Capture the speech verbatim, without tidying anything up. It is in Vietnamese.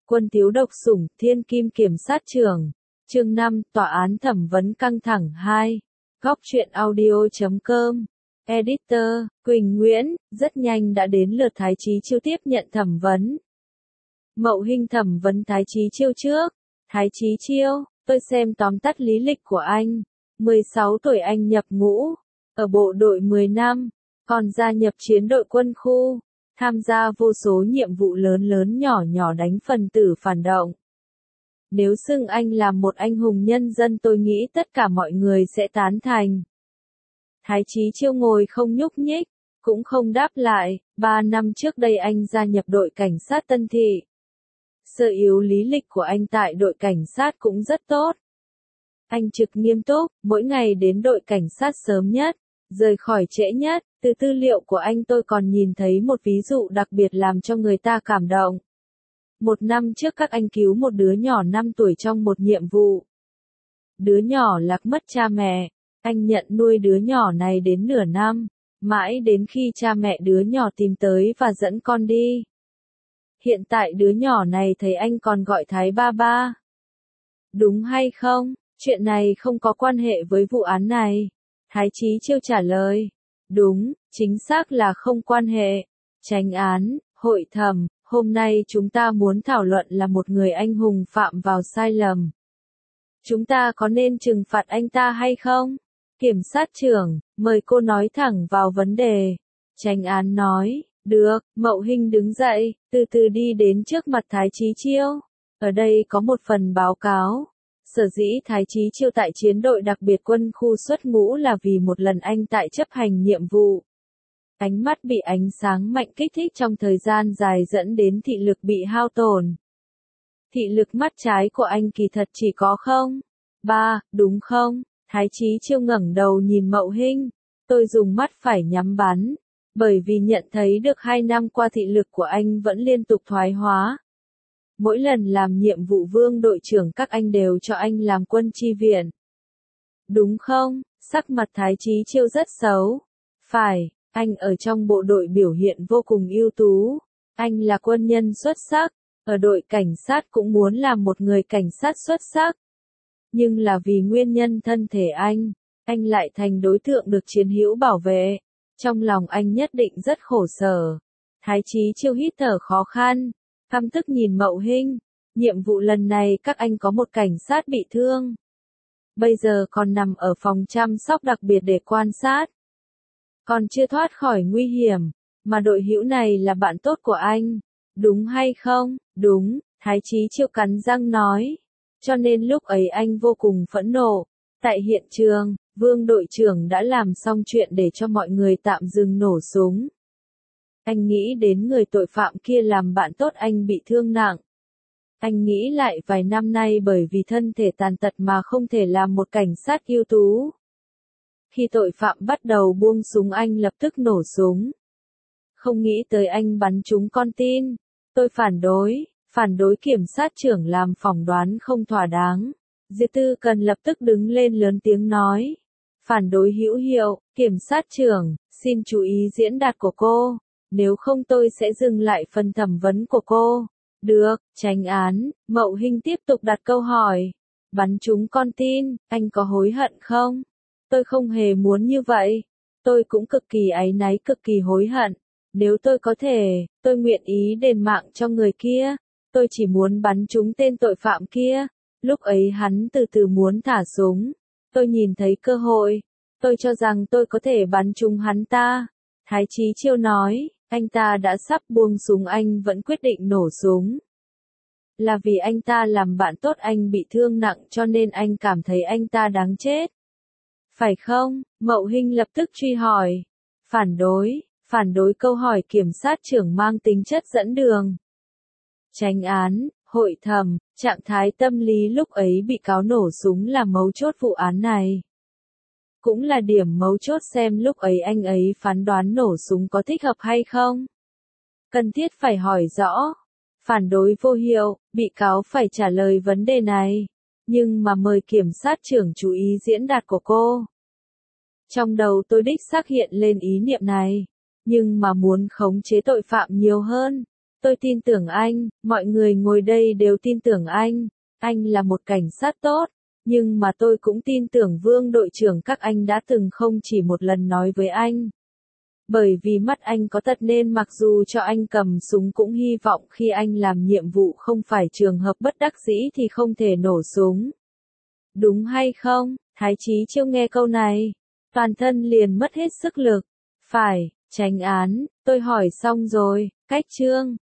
Quân thiếu độc sủng, thiên kim kiểm sát trưởng. Chương năm, tòa án thẩm vấn căng thẳng hai. Góc truyện audio chấm com. Editor, Quỳnh Nguyễn, rất nhanh đã đến lượt Thái Chí Chiêu tiếp nhận thẩm vấn. Mậu Hinh thẩm vấn Thái Chí Chiêu trước. Thái Chí Chiêu, tôi xem tóm tắt lý lịch của anh. mười sáu tuổi anh nhập ngũ, ở bộ đội mười năm, còn gia nhập chiến đội quân khu, tham gia vô số nhiệm vụ lớn lớn nhỏ nhỏ đánh phần tử phản động. Nếu xưng anh là một anh hùng nhân dân tôi nghĩ tất cả mọi người sẽ tán thành. Thái Chí Chiêu ngồi không nhúc nhích, cũng không đáp lại, ba năm trước đây anh gia nhập đội cảnh sát Tân Thị. Sơ yếu lý lịch của anh tại đội cảnh sát cũng rất tốt. Anh trực nghiêm túc, mỗi ngày đến đội cảnh sát sớm nhất, rời khỏi trễ nhất. Từ tư liệu của anh tôi còn nhìn thấy một ví dụ đặc biệt làm cho người ta cảm động. Một năm trước các anh cứu một đứa nhỏ năm tuổi trong một nhiệm vụ. Đứa nhỏ lạc mất cha mẹ, anh nhận nuôi đứa nhỏ này đến nửa năm, mãi đến khi cha mẹ đứa nhỏ tìm tới và dẫn con đi. Hiện tại đứa nhỏ này thấy anh còn gọi Thái ba ba. Đúng hay không? Chuyện này không có quan hệ với vụ án này. Thái Chí Chiêu trả lời. Đúng, chính xác là không quan hệ. Chánh án, hội thẩm, hôm nay chúng ta muốn thảo luận là một người anh hùng phạm vào sai lầm. Chúng ta có nên trừng phạt anh ta hay không? Kiểm sát trưởng, mời cô nói thẳng vào vấn đề. Chánh án nói, được, Mậu Hinh đứng dậy, từ từ đi đến trước mặt Thái Chí Chiêu. Ở đây có một phần báo cáo. Sở dĩ Thái Chí Chiêu tại chiến đội đặc biệt quân khu xuất ngũ là vì một lần anh tại chấp hành nhiệm vụ. Ánh mắt bị ánh sáng mạnh kích thích trong thời gian dài dẫn đến thị lực bị hao tổn. Thị lực mắt trái của anh kỳ thật chỉ có không? Ba, đúng không? Thái Chí Chiêu ngẩng đầu nhìn Mậu Hinh. Tôi dùng mắt phải nhắm bắn, bởi vì nhận thấy được hai năm qua thị lực của anh vẫn liên tục thoái hóa. Mỗi lần làm nhiệm vụ vương đội trưởng các anh đều cho anh làm quân chi viện. Đúng không? Sắc mặt Thái Chí Chiêu rất xấu. Phải, anh ở trong bộ đội biểu hiện vô cùng ưu tú. Anh là quân nhân xuất sắc, ở đội cảnh sát cũng muốn làm một người cảnh sát xuất sắc. Nhưng là vì nguyên nhân thân thể anh, anh lại thành đối tượng được chiến hữu bảo vệ. Trong lòng anh nhất định rất khổ sở. Thái Chí Chiêu hít thở khó khăn. Căm tức nhìn Mậu Hinh, nhiệm vụ lần này các anh có một cảnh sát bị thương. Bây giờ còn nằm ở phòng chăm sóc đặc biệt để quan sát. Còn chưa thoát khỏi nguy hiểm, mà đội hữu này là bạn tốt của anh. Đúng hay không? Đúng, Thái Chí Chiêu cắn răng nói. Cho nên lúc ấy anh vô cùng phẫn nộ. Tại hiện trường, Vương đội trưởng đã làm xong chuyện để cho mọi người tạm dừng nổ súng. Anh nghĩ đến người tội phạm kia làm bạn tốt anh bị thương nặng. Anh nghĩ lại vài năm nay bởi vì thân thể tàn tật mà không thể làm một cảnh sát ưu tú. Khi tội phạm bắt đầu buông súng anh lập tức nổ súng. Không nghĩ tới anh bắn trúng con tin. Tôi phản đối, phản đối kiểm sát trưởng làm phỏng đoán không thỏa đáng. Diệp Tư Cần lập tức đứng lên lớn tiếng nói. Phản đối hữu hiệu, kiểm sát trưởng, xin chú ý diễn đạt của cô. Nếu không tôi sẽ dừng lại phần thẩm vấn của cô. Được, chánh án, Mậu Hinh tiếp tục đặt câu hỏi. Bắn trúng con tin, anh có hối hận không? Tôi không hề muốn như vậy. Tôi cũng cực kỳ áy náy cực kỳ hối hận. Nếu tôi có thể, tôi nguyện ý đền mạng cho người kia. Tôi chỉ muốn bắn trúng tên tội phạm kia. Lúc ấy hắn từ từ muốn thả súng. Tôi nhìn thấy cơ hội. Tôi cho rằng tôi có thể bắn trúng hắn ta. Thái Chí Chiêu nói. Anh ta đã sắp buông súng anh vẫn quyết định nổ súng. Là vì anh ta làm bạn tốt anh bị thương nặng cho nên anh cảm thấy anh ta đáng chết. Phải không? Mậu Hinh lập tức truy hỏi. Phản đối, phản đối câu hỏi kiểm sát trưởng mang tính chất dẫn đường. Chánh án, hội thẩm, trạng thái tâm lý lúc ấy bị cáo nổ súng là mấu chốt vụ án này. Cũng là điểm mấu chốt xem lúc ấy anh ấy phán đoán nổ súng có thích hợp hay không. Cần thiết phải hỏi rõ. Phản đối vô hiệu, bị cáo phải trả lời vấn đề này. Nhưng mà mời kiểm sát trưởng chú ý diễn đạt của cô. Trong đầu tôi đích xác hiện lên ý niệm này. Nhưng mà muốn khống chế tội phạm nhiều hơn. Tôi tin tưởng anh, mọi người ngồi đây đều tin tưởng anh. Anh là một cảnh sát tốt, nhưng mà tôi cũng tin tưởng Vương đội trưởng các anh đã từng không chỉ một lần nói với anh. Bởi vì mắt anh có tật nên mặc dù cho anh cầm súng cũng hy vọng khi anh làm nhiệm vụ không phải trường hợp bất đắc dĩ thì không thể nổ súng. Đúng hay không? Thái Chí Chiêu nghe câu này, toàn thân liền mất hết sức lực. Phải, tránh án, tôi hỏi xong rồi, cách chương.